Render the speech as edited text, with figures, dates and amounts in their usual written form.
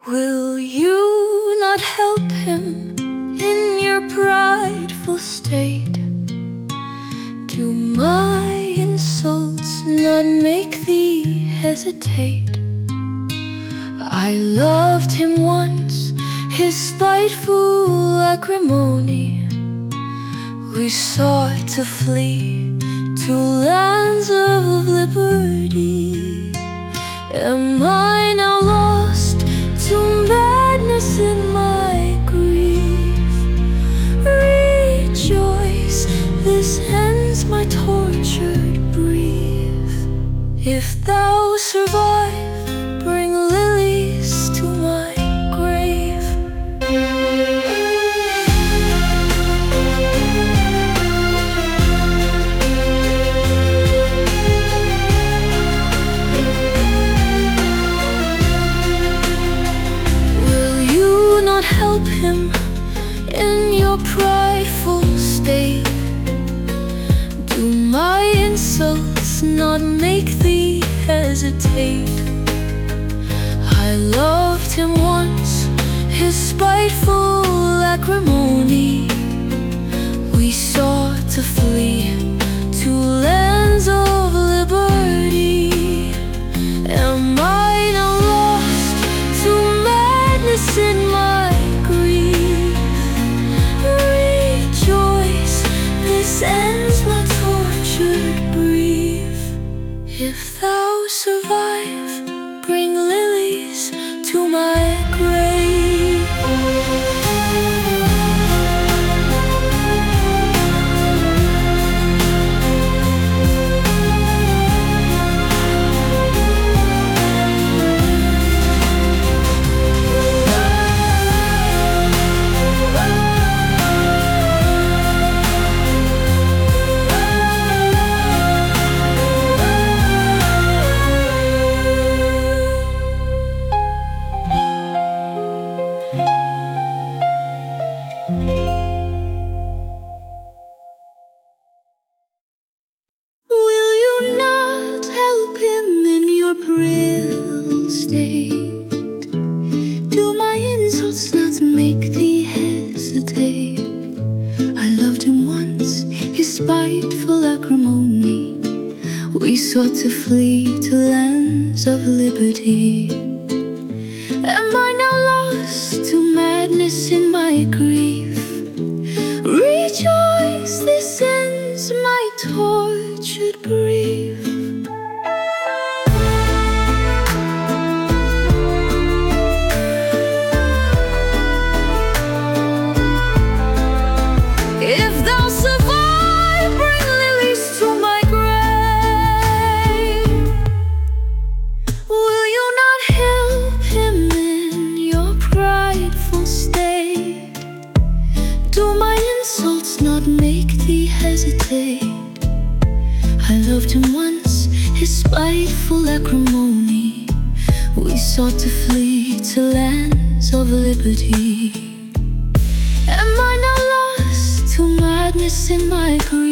Will you not help him in your prideful state? Do my insults not make thee hesitate? I loved him once, his spiteful acrimony. We sought to flee to lands of liberty. Am I now lost to madness in my grief? Rejoice, this ends my tortured brief. If thou survive, bring lilies to my grave. Will you not help him in your prideful state? Do my insults not make thee hesitate? I loved him once, his spiteful acrimony. We sought to flee to lands of liberty. Am I now lost to madness in my grief? Rejoice, this ends my tortured brief. If thou survive, bring lilies to my grave. Will you not help him in your frail state? Do my insults not make thee hesitate? I loved him once, his spiteful acrimony. We sought to flee to lands of liberty. Am I now lost to madness in my grief? Rejoice, this ends my tortured brief. If thou survive, bring lilies to my grave. Will you not help him in your prideful state? Do my insults not make thee hesitate? I loved him once, his spiteful acrimony. We sought to flee to lands of liberty. Am I now lost to madness in my grief?